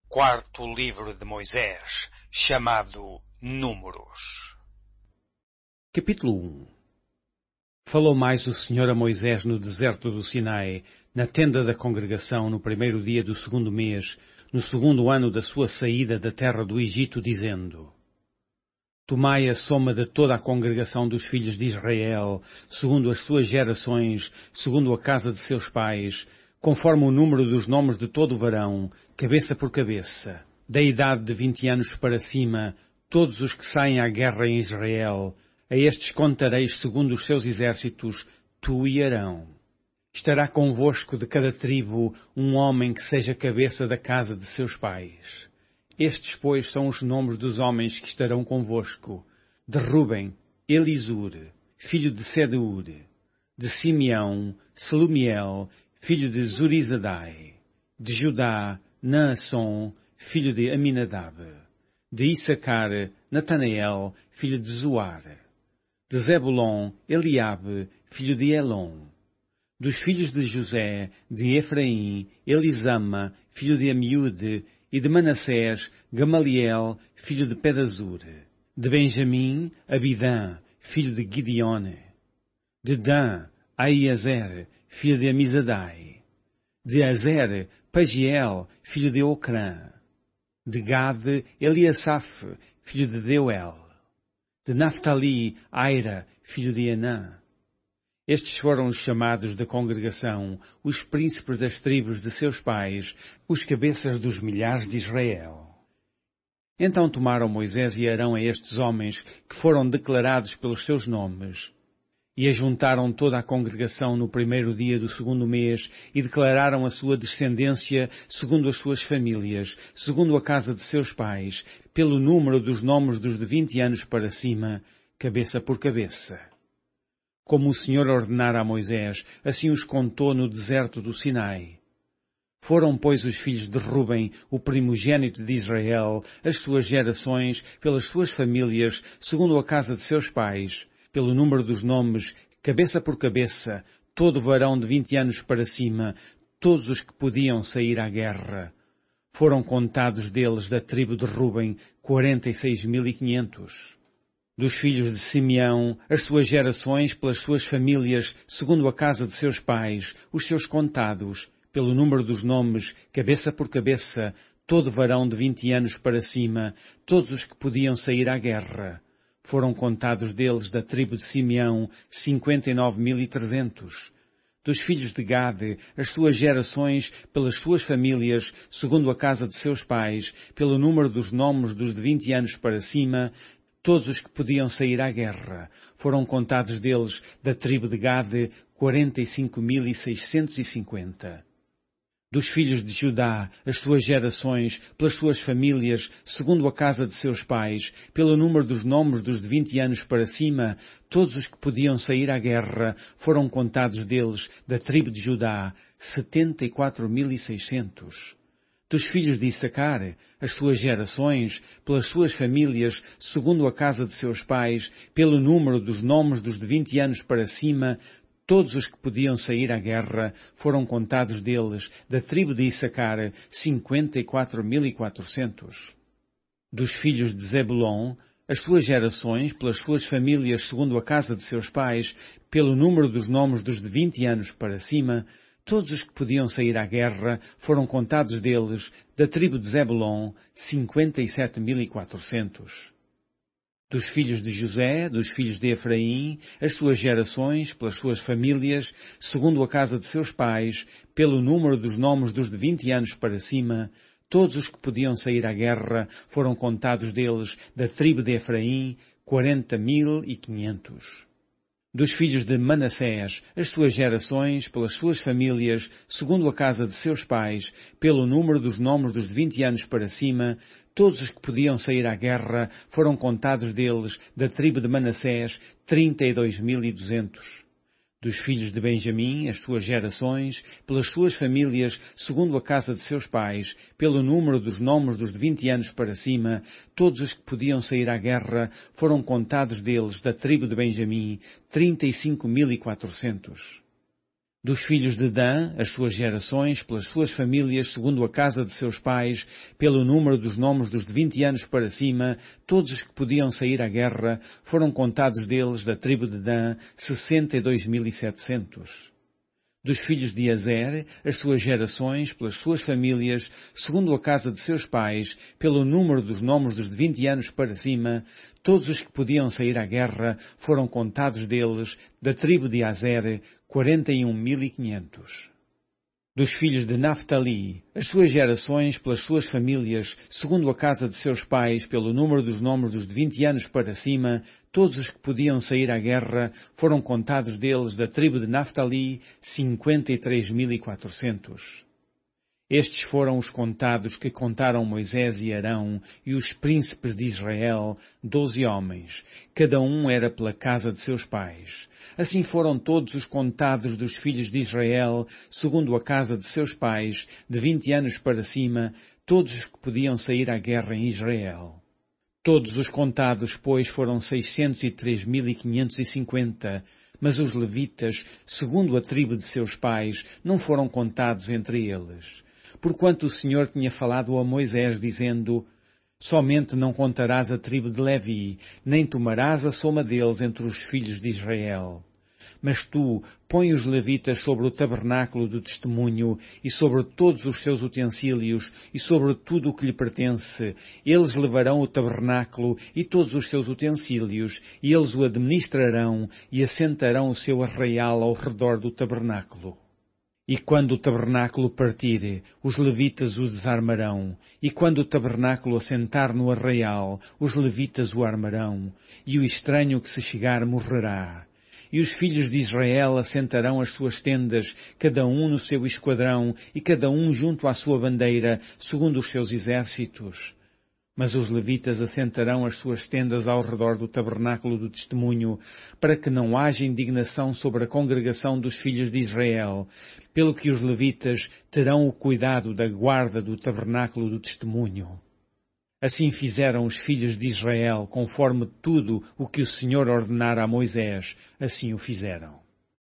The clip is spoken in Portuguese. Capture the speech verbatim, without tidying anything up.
quarto livro de Moisés, chamado Números. Capítulo um. Falou mais o Senhor a Moisés no deserto do Sinai, na tenda da congregação, no primeiro dia do segundo mês, no segundo ano da sua saída da terra do Egito, dizendo: Tomai a soma de toda a congregação dos filhos de Israel, segundo as suas gerações, segundo a casa de seus pais, conforme o número dos nomes de todo o varão, cabeça por cabeça, da idade de vinte anos para cima, todos os que saem à guerra em Israel. A estes contareis segundo os seus exércitos, tu e Arão. Estará convosco de cada tribo um homem que seja cabeça da casa de seus pais. Estes, pois, são os nomes dos homens que estarão convosco: de Ruben, Elisur, filho de Sedeur; de Simeão, Selumiel, filho de Zurizadai; de Judá, Naasson, filho de Aminadab; de Issacar, Natanael, filho de Zuar; de Zebulon, Eliabe, filho de Elon; dos filhos de José, de Efraim, Elisama, filho de Amiúde; e de Manassés, Gamaliel, filho de Pedazur; de Benjamim, Abidã, filho de Gideone; de Dan, Aiezer, filho de Amizadai; de Azer, Pagiel, filho de Ocrã; de Gade, Eliasaf, filho de Deuel; de Naftali, Aira, filho de Anã. Estes foram os chamados da congregação, os príncipes das tribos de seus pais, os cabeças dos milhares de Israel. Então tomaram Moisés e Arão a estes homens, que foram declarados pelos seus nomes, e ajuntaram toda a congregação no primeiro dia do segundo mês, e declararam a sua descendência segundo as suas famílias, segundo a casa de seus pais, pelo número dos nomes dos de vinte anos para cima, cabeça por cabeça. Como o Senhor ordenara a Moisés, assim os contou no deserto do Sinai. Foram, pois, os filhos de Ruben, o primogênito de Israel, as suas gerações, pelas suas famílias, segundo a casa de seus pais, pelo número dos nomes, cabeça por cabeça, todo varão de vinte anos para cima, todos os que podiam sair à guerra. Foram contados deles, da tribo de Ruben, quarenta e seis mil e quinhentos. Dos filhos de Simeão, as suas gerações, pelas suas famílias, segundo a casa de seus pais, os seus contados, pelo número dos nomes, cabeça por cabeça, todo varão de vinte anos para cima, todos os que podiam sair à guerra. Foram contados deles, da tribo de Simeão, cinquenta e nove mil e trezentos. Dos filhos de Gade, as suas gerações, pelas suas famílias, segundo a casa de seus pais, pelo número dos nomes dos de vinte anos para cima, todos os que podiam sair à guerra. Foram contados deles, da tribo de Gade, quarenta e cinco mil e seiscentos e cinquenta. Dos filhos de Judá, as suas gerações, pelas suas famílias, segundo a casa de seus pais, pelo número dos nomes dos de vinte anos para cima, todos os que podiam sair à guerra, foram contados deles, da tribo de Judá, setenta e quatro mil e seiscentos. Dos filhos de Issacar, as suas gerações, pelas suas famílias, segundo a casa de seus pais, pelo número dos nomes dos de vinte anos para cima, todos os que podiam sair à guerra, foram contados deles, da tribo de Issacar, cinquenta e quatro mil e quatrocentos. Dos filhos de Zebulon, as suas gerações, pelas suas famílias, segundo a casa de seus pais, pelo número dos nomes dos de vinte anos para cima, todos os que podiam sair à guerra, foram contados deles, da tribo de Zebulon, cinquenta e sete mil e quatrocentos. Dos filhos de José, dos filhos de Efraim, as suas gerações, pelas suas famílias, segundo a casa de seus pais, pelo número dos nomes dos de vinte anos para cima, todos os que podiam sair à guerra, foram contados deles, da tribo de Efraim, quarenta mil e quinhentos. Dos filhos de Manassés, as suas gerações, pelas suas famílias, segundo a casa de seus pais, pelo número dos nomes dos de vinte anos para cima, todos os que podiam sair à guerra, foram contados deles, da tribo de Manassés, trinta e dois mil e duzentos. Dos filhos de Benjamim, as suas gerações, pelas suas famílias, segundo a casa de seus pais, pelo número dos nomes dos de vinte anos para cima, todos os que podiam sair à guerra, foram contados deles, da tribo de Benjamim, trinta e cinco mil e quatrocentos. Dos filhos de Dan, as suas gerações, pelas suas famílias, segundo a casa de seus pais, pelo número dos nomes dos de vinte anos para cima, todos os que podiam sair à guerra, foram contados deles, da tribo de Dan, sessenta e dois mil e setecentos. Dos filhos de Azer, as suas gerações, pelas suas famílias, segundo a casa de seus pais, pelo número dos nomes dos de vinte anos para cima, todos os que podiam sair à guerra, foram contados deles, da tribo de Azer, quarenta e um mil e quinhentos. Dos filhos de Naftali, as suas gerações, pelas suas famílias, segundo a casa de seus pais, pelo número dos nomes dos de vinte anos para cima, todos os que podiam sair à guerra, foram contados deles, da tribo de Naftali, cinquenta e três mil e quatrocentos. Estes foram os contados que contaram Moisés e Arão e os príncipes de Israel, doze homens. Cada um era pela casa de seus pais. Assim foram todos os contados dos filhos de Israel, segundo a casa de seus pais, de vinte anos para cima, todos os que podiam sair à guerra em Israel. Todos os contados, pois, foram seiscentos e três mil e quinhentos e cinquenta, mas os levitas, segundo a tribo de seus pais, não foram contados entre eles. Porquanto o Senhor tinha falado a Moisés, dizendo: somente não contarás a tribo de Levi, nem tomarás a soma deles entre os filhos de Israel. Mas tu põe os levitas sobre o tabernáculo do testemunho e sobre todos os seus utensílios e sobre tudo o que lhe pertence. Eles levarão o tabernáculo e todos os seus utensílios, e eles o administrarão e assentarão o seu arraial ao redor do tabernáculo. E quando o tabernáculo partir, os levitas o desarmarão. E quando o tabernáculo assentar no arraial, os levitas o armarão. E o estranho que se chegar morrerá. E os filhos de Israel assentarão as suas tendas, cada um no seu esquadrão, e cada um junto à sua bandeira, segundo os seus exércitos. Mas os levitas assentarão as suas tendas ao redor do tabernáculo do testemunho, para que não haja indignação sobre a congregação dos filhos de Israel, pelo que os levitas terão o cuidado da guarda do tabernáculo do testemunho. Assim fizeram os filhos de Israel, conforme tudo o que o Senhor ordenara a Moisés, assim o fizeram.